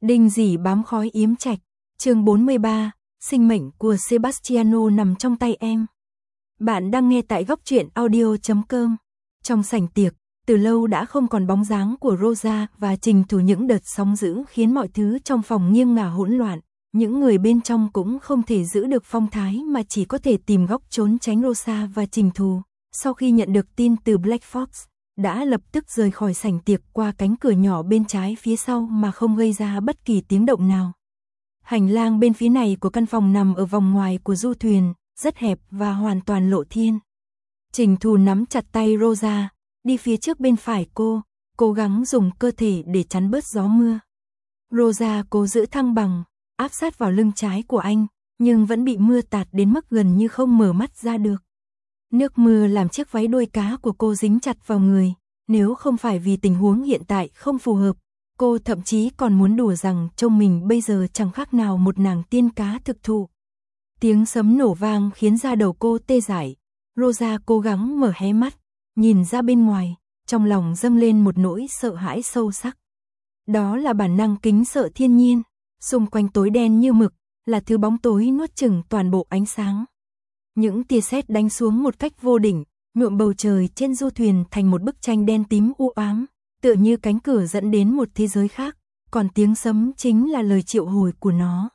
Đinh dỉ bám khói yếm trạch, chương 43, sinh mệnh của Sebastiano nằm trong tay em. Bạn đang nghe tại góc truyện audio.com. Trong sảnh tiệc, từ lâu đã không còn bóng dáng của Rosa và Trình Thủ, những đợt sóng dữ khiến mọi thứ trong phòng nghiêng ngả hỗn loạn. Những người bên trong cũng không thể giữ được phong thái mà chỉ có thể tìm góc trốn tránh Rosa và Trình Thủ. Sau khi nhận được tin từ Black Fox, đã lập tức rời khỏi sảnh tiệc qua cánh cửa nhỏ bên trái phía sau mà không gây ra bất kỳ tiếng động nào. Hành lang bên phía này của căn phòng nằm ở vòng ngoài của du thuyền, rất hẹp và hoàn toàn lộ thiên. Trình Thủ nắm chặt tay Rosa, đi phía trước bên phải cô, cố gắng dùng cơ thể để chắn bớt gió mưa. Rosa cố giữ thăng bằng, áp sát vào lưng trái của anh, nhưng vẫn bị mưa tạt đến mức gần như không mở mắt ra được. Nước mưa làm chiếc váy đuôi cá của cô dính chặt vào người, nếu không phải vì tình huống hiện tại không phù hợp, cô thậm chí còn muốn đùa rằng trông mình bây giờ chẳng khác nào một nàng tiên cá thực thụ. Tiếng sấm nổ vang khiến da đầu cô tê dại. Rosa cố gắng mở hé mắt, nhìn ra bên ngoài, trong lòng dâng lên một nỗi sợ hãi sâu sắc. Đó là bản năng kính sợ thiên nhiên, xung quanh tối đen như mực, là thứ bóng tối nuốt chửng toàn bộ ánh sáng. Những tia sét đánh xuống một cách vô định, nhuộm bầu trời trên du thuyền thành một bức tranh đen tím u ám, tựa như cánh cửa dẫn đến một thế giới khác, còn tiếng sấm chính là lời triệu hồi của nó.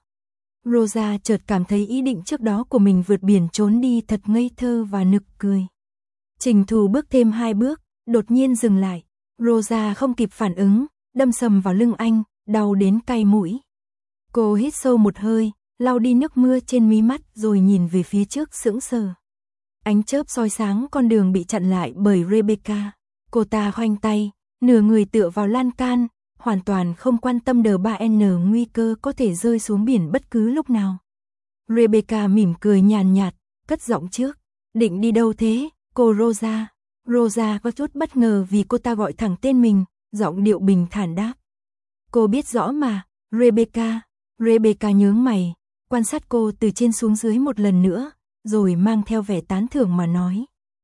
Rosa chợt cảm thấy ý định trước đó của mình vượt biển trốn đi thật ngây thơ và nực cười. Trình Thủ bước thêm 2 bước, đột nhiên dừng lại. Rosa không kịp phản ứng, đâm sầm vào lưng anh, đau đến cay mũi. Cô hít sâu một hơi, lau đi nước mưa trên mí mắt rồi nhìn về phía trước sững sờ. Ánh chớp soi sáng con đường bị chặn lại bởi Rebecca. Cô ta khoanh tay, nửa người tựa vào lan can, hoàn toàn không quan tâm D3N nguy cơ có thể rơi xuống biển bất cứ lúc nào. Rebecca mỉm cười nhàn nhạt, cất giọng trước. Định đi đâu thế, cô Rosa? Rosa có chút bất ngờ vì cô ta gọi thẳng tên mình, giọng điệu bình thản đáp. Cô biết rõ mà, Rebecca. Rebecca nhướng mày, quan sát cô từ trên xuống dưới một lần nữa, rồi mang theo vẻ tán thưởng mà nói.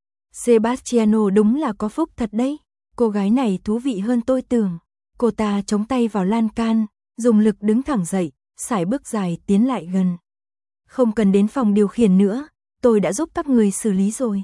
Sebastiano đúng là có phúc thật đấy, cô gái này thú vị hơn tôi tưởng. Cô ta chống tay vào lan can, dùng lực đứng thẳng dậy, sải bước dài tiến lại gần. Không cần đến phòng điều khiển nữa, tôi đã giúp các người xử lý rồi.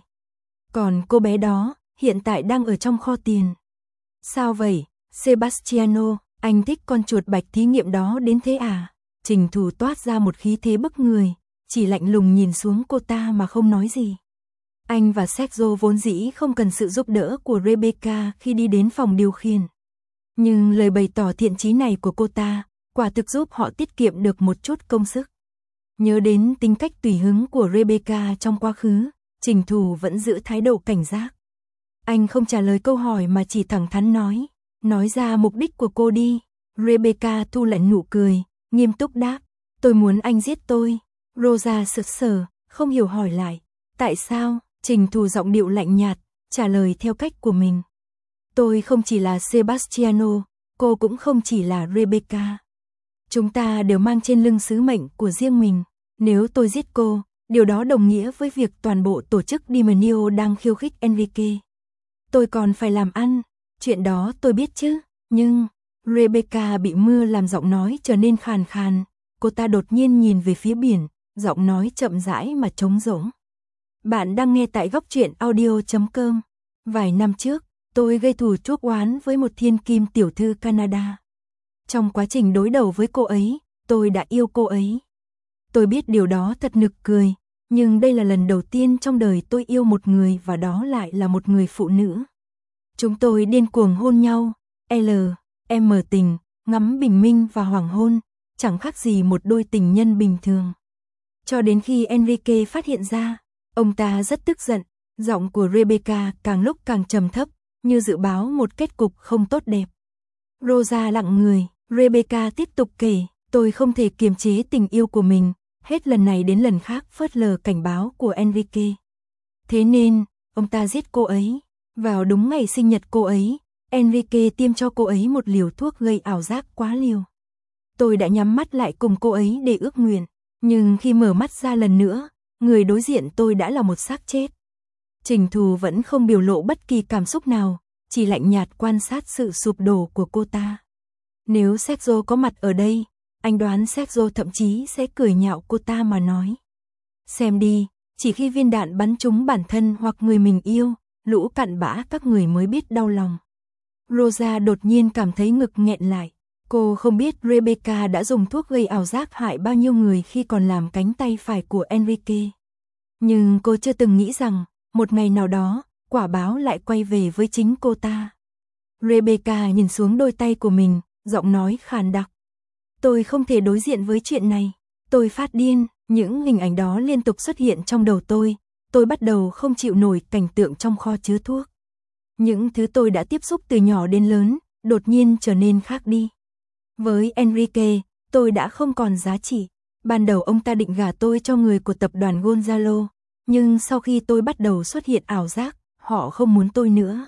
Còn cô bé đó, hiện tại đang ở trong kho tiền. Sao vậy, Sebastiano, anh thích con chuột bạch thí nghiệm đó đến thế à? Trình Thủ toát ra một khí thế bức người, chỉ lạnh lùng nhìn xuống cô ta mà không nói gì. Anh và Sergio vốn dĩ không cần sự giúp đỡ của Rebecca khi đi đến phòng điều khiển. Nhưng lời bày tỏ thiện chí này của cô ta, quả thực giúp họ tiết kiệm được một chút công sức. Nhớ đến tính cách tùy hứng của Rebecca trong quá khứ, Trình Thủ vẫn giữ thái độ cảnh giác. Anh không trả lời câu hỏi mà chỉ thẳng thắn nói ra mục đích của cô đi. Rebecca thu lại nụ cười, nghiêm túc đáp, tôi muốn anh giết tôi. Rosa sững sờ, không hiểu hỏi lại, tại sao? Trình Thủ giọng điệu lạnh nhạt, trả lời theo cách của mình. Tôi không chỉ là Sebastiano, cô cũng không chỉ là Rebecca. Chúng ta đều mang trên lưng sứ mệnh của riêng mình. Nếu tôi giết cô, điều đó đồng nghĩa với việc toàn bộ tổ chức Demonio đang khiêu khích Enrique. Tôi còn phải làm ăn, chuyện đó tôi biết chứ, nhưng... Rebecca bị mưa làm giọng nói trở nên khàn khàn, cô ta đột nhiên nhìn về phía biển, giọng nói chậm rãi mà trống rỗng. Bạn đang nghe tại góc truyện audio.com. Vài năm trước, tôi gây thù chuốc oán với một thiên kim tiểu thư Canada. Trong quá trình đối đầu với cô ấy, tôi đã yêu cô ấy. Tôi biết điều đó thật nực cười, nhưng đây là lần đầu tiên trong đời tôi yêu một người và đó lại là một người phụ nữ. Chúng tôi điên cuồng hôn nhau, M tình, ngắm bình minh và hoàng hôn, chẳng khác gì một đôi tình nhân bình thường. Cho đến khi Enrique phát hiện ra, ông ta rất tức giận, giọng của Rebecca càng lúc càng trầm thấp, như dự báo một kết cục không tốt đẹp. Rosa lặng người, Rebecca tiếp tục kể, tôi không thể kiềm chế tình yêu của mình, hết lần này đến lần khác phớt lờ cảnh báo của Enrique. Thế nên, ông ta giết cô ấy, vào đúng ngày sinh nhật cô ấy. Enrique tiêm cho cô ấy một liều thuốc gây ảo giác quá liều. Tôi đã nhắm mắt lại cùng cô ấy để ước nguyện, nhưng khi mở mắt ra lần nữa, người đối diện tôi đã là một xác chết. Trình Thủ vẫn không biểu lộ bất kỳ cảm xúc nào, chỉ lạnh nhạt quan sát sự sụp đổ của cô ta. Nếu Sergio có mặt ở đây, anh đoán Sergio thậm chí sẽ cười nhạo cô ta mà nói. Xem đi, chỉ khi viên đạn bắn trúng bản thân hoặc người mình yêu, lũ cặn bã các người mới biết đau lòng. Rosa đột nhiên cảm thấy ngực nghẹn lại. Cô không biết Rebecca đã dùng thuốc gây ảo giác hại bao nhiêu người khi còn làm cánh tay phải của Enrique. Nhưng cô chưa từng nghĩ rằng, một ngày nào đó, quả báo lại quay về với chính cô ta. Rebecca nhìn xuống đôi tay của mình, giọng nói khàn đặc. Tôi không thể đối diện với chuyện này. Tôi phát điên, những hình ảnh đó liên tục xuất hiện trong đầu tôi. Tôi bắt đầu không chịu nổi cảnh tượng trong kho chứa thuốc. Những thứ tôi đã tiếp xúc từ nhỏ đến lớn, đột nhiên trở nên khác đi. Với Enrique, tôi đã không còn giá trị. Ban đầu ông ta định gả tôi cho người của tập đoàn Gonzalo, nhưng sau khi tôi bắt đầu xuất hiện ảo giác, họ không muốn tôi nữa.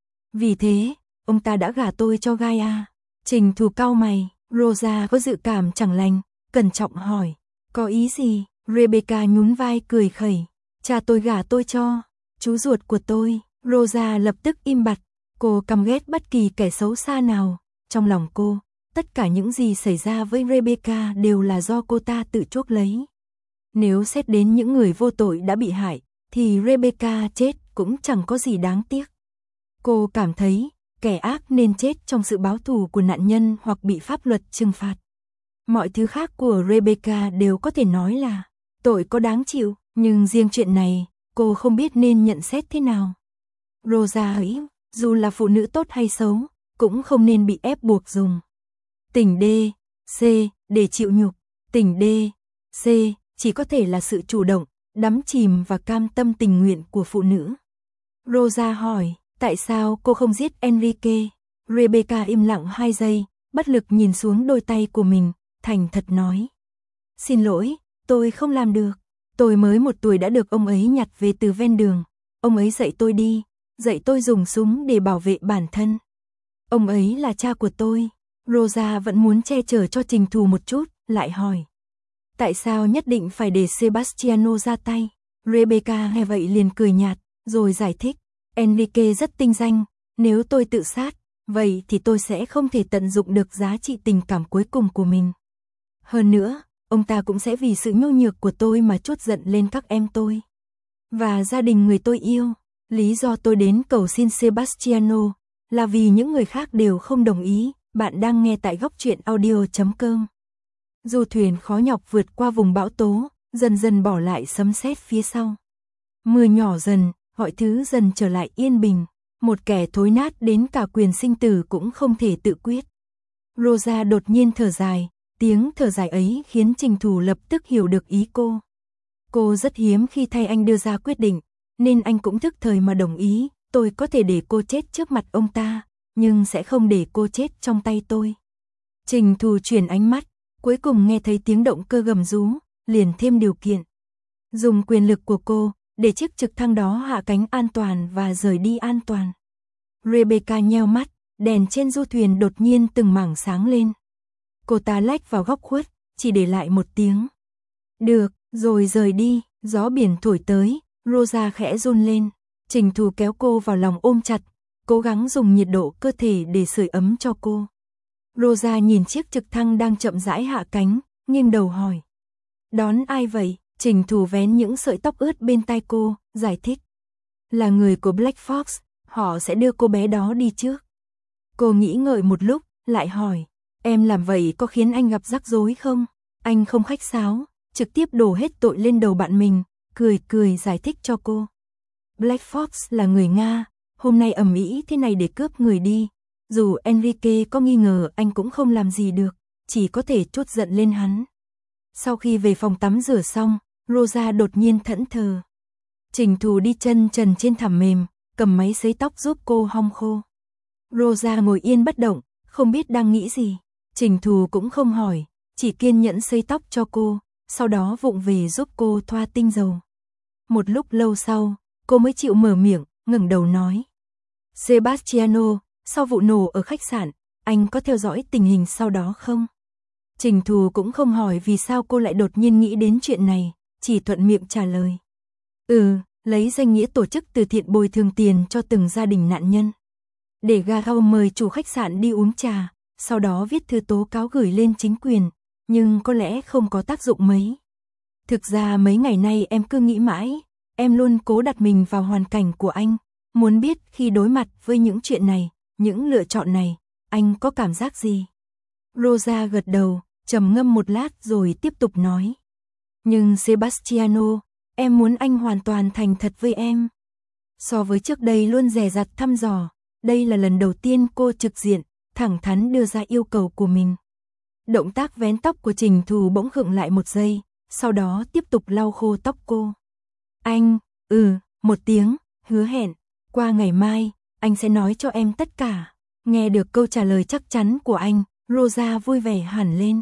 Vì thế, ông ta đã gả tôi cho Gaia. Trình Thù cau mày, Rosa có dự cảm chẳng lành, cẩn trọng hỏi, có ý gì? Rebecca nhún vai cười khẩy, cha tôi gả tôi cho chú ruột của tôi. Rosa lập tức im bặt, cô căm ghét bất kỳ kẻ xấu xa nào. Trong lòng cô, tất cả những gì xảy ra với Rebecca đều là do cô ta tự chuốc lấy. Nếu xét đến những người vô tội đã bị hại, thì Rebecca chết cũng chẳng có gì đáng tiếc. Cô cảm thấy, kẻ ác nên chết trong sự báo thù của nạn nhân hoặc bị pháp luật trừng phạt. Mọi thứ khác của Rebecca đều có thể nói là tội có đáng chịu, nhưng riêng chuyện này, cô không biết nên nhận xét thế nào. Rosa ấy, dù là phụ nữ tốt hay xấu, cũng không nên bị ép buộc dùng tình D, C để chịu nhục. Tình D, C chỉ có thể là sự chủ động, đắm chìm và cam tâm tình nguyện của phụ nữ. Rosa hỏi, tại sao cô không giết Enrique? Rebecca im lặng 2 giây, bất lực nhìn xuống đôi tay của mình, thành thật nói. Xin lỗi, tôi không làm được. Tôi mới 1 tuổi đã được ông ấy nhặt về từ ven đường. Ông ấy dạy tôi dạy tôi dùng súng để bảo vệ bản thân. Ông ấy là cha của tôi. Rosa vẫn muốn che chở cho Trình Thù một chút, lại hỏi. Tại sao nhất định phải để Sebastiano ra tay? Rebecca nghe vậy liền cười nhạt, rồi giải thích. Enrique rất tinh danh, nếu tôi tự sát, vậy thì tôi sẽ không thể tận dụng được giá trị tình cảm cuối cùng của mình. Hơn nữa, ông ta cũng sẽ vì sự nhu nhược của tôi mà trút giận lên các em tôi. Và gia đình người tôi yêu. Lý do tôi đến cầu xin Sebastiano là vì những người khác đều không đồng ý. Bạn đang nghe tại góc truyện audio.com. Du thuyền khó nhọc vượt qua vùng bão tố, dần dần bỏ lại sấm sét phía sau. Mưa nhỏ dần, mọi thứ dần trở lại yên bình. Một kẻ thối nát đến cả quyền sinh tử cũng không thể tự quyết. Rosa đột nhiên thở dài, tiếng thở dài ấy khiến Trình Thù lập tức hiểu được ý cô. Cô rất hiếm khi thay anh đưa ra quyết định, nên anh cũng thức thời mà đồng ý. Tôi có thể để cô chết trước mặt ông ta, nhưng sẽ không để cô chết trong tay tôi. Trình Thù chuyển ánh mắt, cuối cùng nghe thấy tiếng động cơ gầm rú, liền thêm điều kiện. Dùng quyền lực của cô, để chiếc trực thăng đó hạ cánh an toàn và rời đi an toàn. Rebecca nheo mắt, đèn trên du thuyền đột nhiên từng mảng sáng lên. Cô ta lách vào góc khuất, chỉ để lại một tiếng. Được, rồi rời đi, gió biển thổi tới, Rosa khẽ run lên. Trình Thù kéo cô vào lòng ôm chặt, cố gắng dùng nhiệt độ cơ thể để sưởi ấm cho cô. Rosa nhìn chiếc trực thăng đang chậm rãi hạ cánh, nghiêng đầu hỏi. Đón ai vậy? Trình Thù vén những sợi tóc ướt bên tai cô, giải thích. Là người của Black Fox, họ sẽ đưa cô bé đó đi trước. Cô nghĩ ngợi một lúc, lại hỏi. Em làm vậy có khiến anh gặp rắc rối không? Anh không khách sáo, trực tiếp đổ hết tội lên đầu bạn mình, cười giải thích cho cô. Black Fox là người Nga, hôm nay ầm ĩ thế này để cướp người đi. Dù Enrique có nghi ngờ anh cũng không làm gì được, chỉ có thể trút giận lên hắn. Sau khi về phòng tắm rửa xong, Rosa đột nhiên thẫn thờ. Trình Thù đi chân trần trên thảm mềm, cầm máy sấy tóc giúp cô hong khô. Rosa ngồi yên bất động, không biết đang nghĩ gì. Trình Thù cũng không hỏi, chỉ kiên nhẫn sấy tóc cho cô, sau đó vụng về giúp cô thoa tinh dầu. Một lúc lâu sau, cô mới chịu mở miệng, ngẩng đầu nói. Sebastiano, sau vụ nổ ở khách sạn, anh có theo dõi tình hình sau đó không? Trình Thù cũng không hỏi vì sao cô lại đột nhiên nghĩ đến chuyện này, chỉ thuận miệng trả lời. Lấy danh nghĩa tổ chức từ thiện bồi thường tiền cho từng gia đình nạn nhân. Để Gao mời chủ khách sạn đi uống trà, sau đó viết thư tố cáo gửi lên chính quyền, nhưng có lẽ không có tác dụng mấy. Thực ra mấy ngày nay em cứ nghĩ mãi, em luôn cố đặt mình vào hoàn cảnh của anh, muốn biết khi đối mặt với những chuyện này, những lựa chọn này, anh có cảm giác gì? Rosa gật đầu, trầm ngâm một lát rồi tiếp tục nói. Nhưng Sebastiano, em muốn anh hoàn toàn thành thật với em. So với trước đây luôn dè dặt thăm dò, đây là lần đầu tiên cô trực diện, thẳng thắn đưa ra yêu cầu của mình. Động tác vén tóc của Trình Thù bỗng khựng lại một giây, sau đó tiếp tục lau khô tóc cô. Anh, một tiếng, hứa hẹn, qua ngày mai, anh sẽ nói cho em tất cả. Nghe được câu trả lời chắc chắn của anh, Rosa vui vẻ hẳn lên.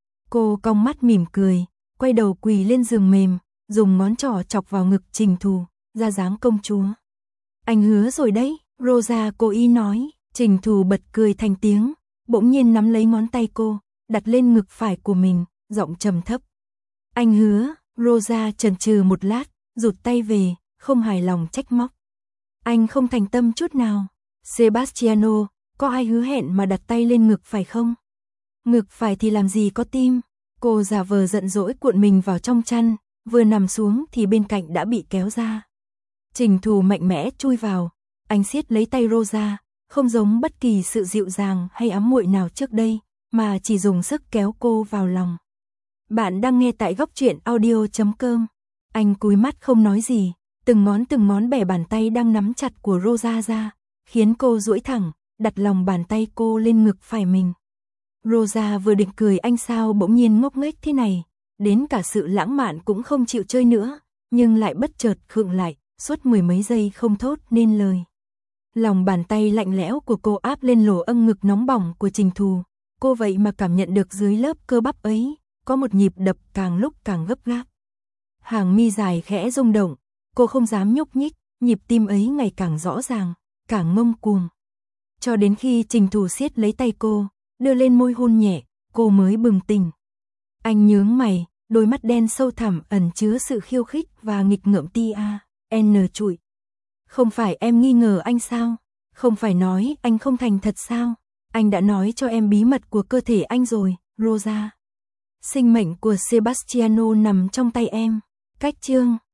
Cô cong mắt mỉm cười, quay đầu quỳ lên giường mềm, dùng ngón trỏ chọc vào ngực Trình Thù, ra dáng công chúa. Anh hứa rồi đấy, Rosa cố ý nói. Trình Thù bật cười thành tiếng, bỗng nhiên nắm lấy ngón tay cô, đặt lên ngực phải của mình, giọng trầm thấp. Anh hứa, Rosa chần chừ một lát, rụt tay về, không hài lòng trách móc. Anh không thành tâm chút nào. Sebastiano, có ai hứa hẹn mà đặt tay lên ngực phải không? Ngực phải thì làm gì có tim. Cô giả vờ giận dỗi cuộn mình vào trong chăn, vừa nằm xuống thì bên cạnh đã bị kéo ra. Trình Thù mạnh mẽ chui vào, anh siết lấy tay Rosa, không giống bất kỳ sự dịu dàng hay ấm muội nào trước đây, mà chỉ dùng sức kéo cô vào lòng. Bạn đang nghe tại góc truyện audio.com. Anh cúi mắt không nói gì, từng ngón bẻ bàn tay đang nắm chặt của Rosa ra, khiến cô duỗi thẳng, đặt lòng bàn tay cô lên ngực phải mình. Rosa vừa định cười anh sao bỗng nhiên ngốc nghếch thế này, đến cả sự lãng mạn cũng không chịu chơi nữa, nhưng lại bất chợt khựng lại, suốt mười mấy giây không thốt nên lời. Lòng bàn tay lạnh lẽo của cô áp lên lỗ âng ngực nóng bỏng của Trình Thù, cô vậy mà cảm nhận được dưới lớp cơ bắp ấy, có một nhịp đập càng lúc càng gấp gáp. Hàng mi dài khẽ rung động, cô không dám nhúc nhích, nhịp tim ấy ngày càng rõ ràng, càng ngông cuồng. Cho đến khi Trình Thù siết lấy tay cô, đưa lên môi hôn nhẹ, cô mới bừng tỉnh. Anh nhướng mày, đôi mắt đen sâu thẳm ẩn chứa sự khiêu khích và nghịch ngợm trụi. Không phải em nghi ngờ anh sao? Không phải nói anh không thành thật sao? Anh đã nói cho em bí mật của cơ thể anh rồi, Rosa. Sinh mệnh của Sebastiano nằm trong tay em. Cách chương